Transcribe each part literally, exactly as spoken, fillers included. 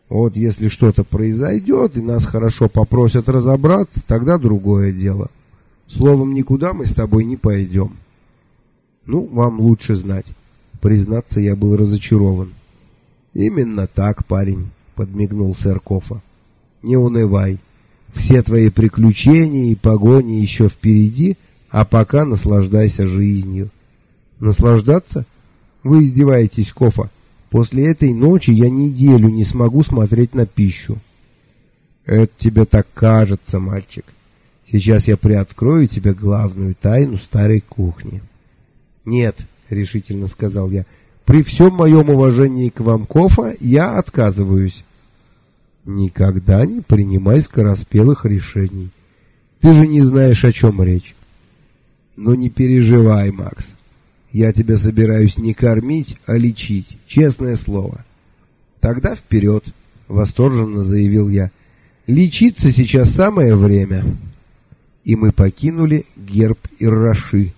Вот если что-то произойдет и нас хорошо попросят разобраться, тогда другое дело. Словом, никуда мы с тобой не пойдем. Ну, вам лучше знать. Признаться, я был разочарован. Именно так, парень, подмигнул сэр Кофа. Не унывай. Все твои приключения и погони еще впереди, а пока наслаждайся жизнью. Наслаждаться? Вы издеваетесь, Кофа. После этой ночи я неделю не смогу смотреть на пищу. Это тебе так кажется, мальчик. Сейчас я приоткрою тебе главную тайну старой кухни. Нет, решительно сказал я. При всем моем уважении к вам, Кофа, я отказываюсь. Никогда не принимай скороспелых решений. Ты же не знаешь, о чем речь. Но не переживай, Макс. Я тебя собираюсь не кормить, а лечить, честное слово. Тогда вперед, восторженно заявил я. Лечиться сейчас самое время. И мы покинули герб Ир-Раши.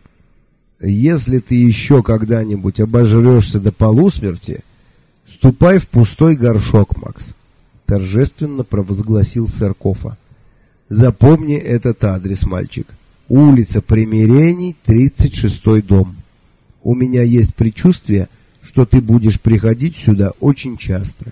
Если ты еще когда-нибудь обожрешься до полусмерти, ступай в пустой горшок, Макс, торжественно провозгласил сэр Кофа. Запомни этот адрес, мальчик. Улица Примирений, тридцать шестой дом. У меня есть предчувствие, что ты будешь приходить сюда очень часто.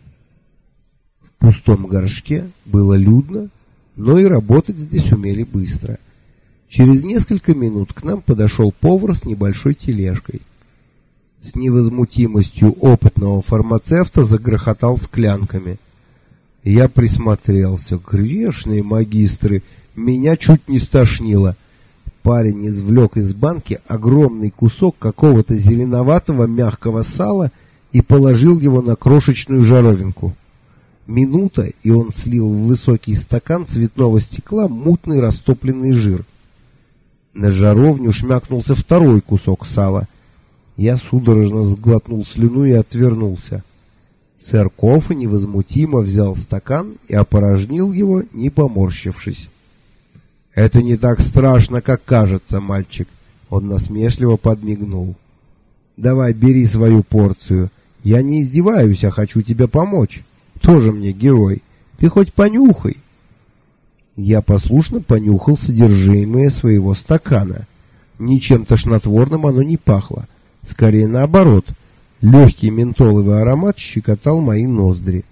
В пустом горшке было людно, но и работать здесь умели быстро. Через несколько минут к нам подошел повар с небольшой тележкой. С невозмутимостью опытного фармацевта загрохотал склянками. Я присмотрелся. Грешные магистры, меня чуть не стошнило. Парень извлек из банки огромный кусок какого-то зеленоватого мягкого сала и положил его на крошечную жаровинку. Минута, и он слил в высокий стакан цветного стекла мутный растопленный жир. На жаровню шмякнулся второй кусок сала. Я судорожно сглотнул слюну и отвернулся. Сэр Кофа невозмутимо взял стакан и опорожнил его, не поморщившись. «Это не так страшно, как кажется, мальчик», — он насмешливо подмигнул. «Давай, бери свою порцию. Я не издеваюсь, а хочу тебе помочь. Тоже мне герой. Ты хоть понюхай». Я послушно понюхал содержимое своего стакана. Ничем тошнотворным оно не пахло. Скорее наоборот. Легкий ментоловый аромат щекотал мои ноздри.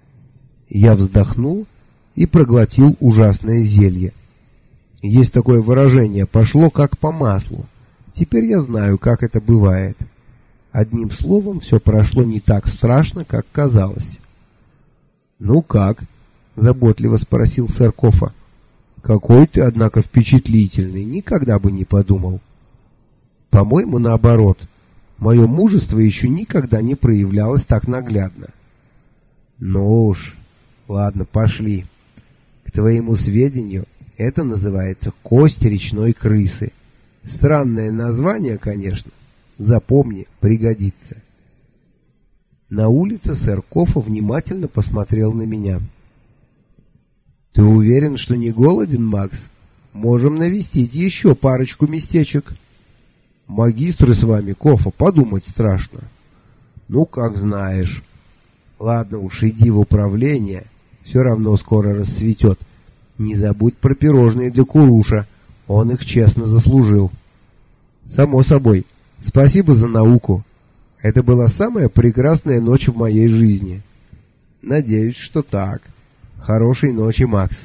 Я вздохнул и проглотил ужасное зелье. Есть такое выражение «пошло как по маслу». Теперь я знаю, как это бывает. Одним словом, все прошло не так страшно, как казалось. «Ну как?» — заботливо спросил сэр Кофа. «Какой ты, однако, впечатлительный, никогда бы не подумал». «По-моему, наоборот. Мое мужество еще никогда не проявлялось так наглядно». «Ну уж, ладно, пошли. К твоему сведению, это называется кость речной крысы. Странное название, конечно. Запомни, пригодится». На улице сэр Кофа внимательно посмотрел на меня. «Ты уверен, что не голоден, Макс? Можем навестить еще парочку местечек». «Магистры с вами, Кофа, подумать страшно». «Ну, как знаешь. Ладно уж, иди в управление. Все равно скоро рассветет. Не забудь про пирожные для Куруша. Он их честно заслужил». «Само собой. Спасибо за науку. Это была самая прекрасная ночь в моей жизни». «Надеюсь, что так. Хорошей ночи, Макс».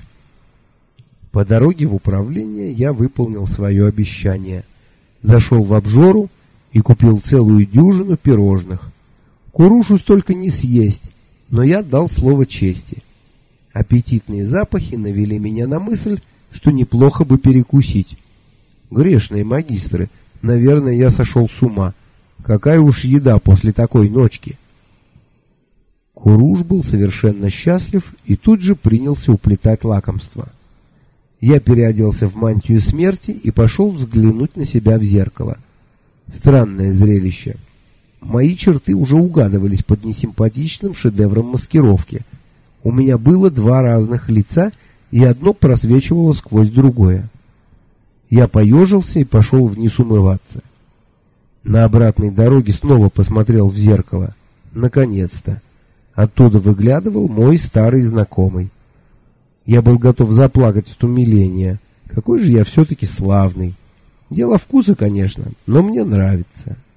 По дороге в управление я выполнил свое обещание. Зашел в обжору и купил целую дюжину пирожных. Курушу столько не съесть, но я дал слово чести. Аппетитные запахи навели меня на мысль, что неплохо бы перекусить. Грешные магистры, наверное, я сошел с ума. Какая уж еда после такой ночки. Куруш был совершенно счастлив и тут же принялся уплетать лакомство. Я переоделся в мантию смерти и пошел взглянуть на себя в зеркало. Странное зрелище. Мои черты уже угадывались под несимпатичным шедевром маскировки. У меня было два разных лица, и одно просвечивало сквозь другое. Я поежился и пошел вниз умываться. На обратной дороге снова посмотрел в зеркало. Наконец-то. Оттуда выглядывал мой старый знакомый. Я был готов заплакать от умиления. Какой же я все-таки славный. Дело вкуса, конечно, но мне нравится.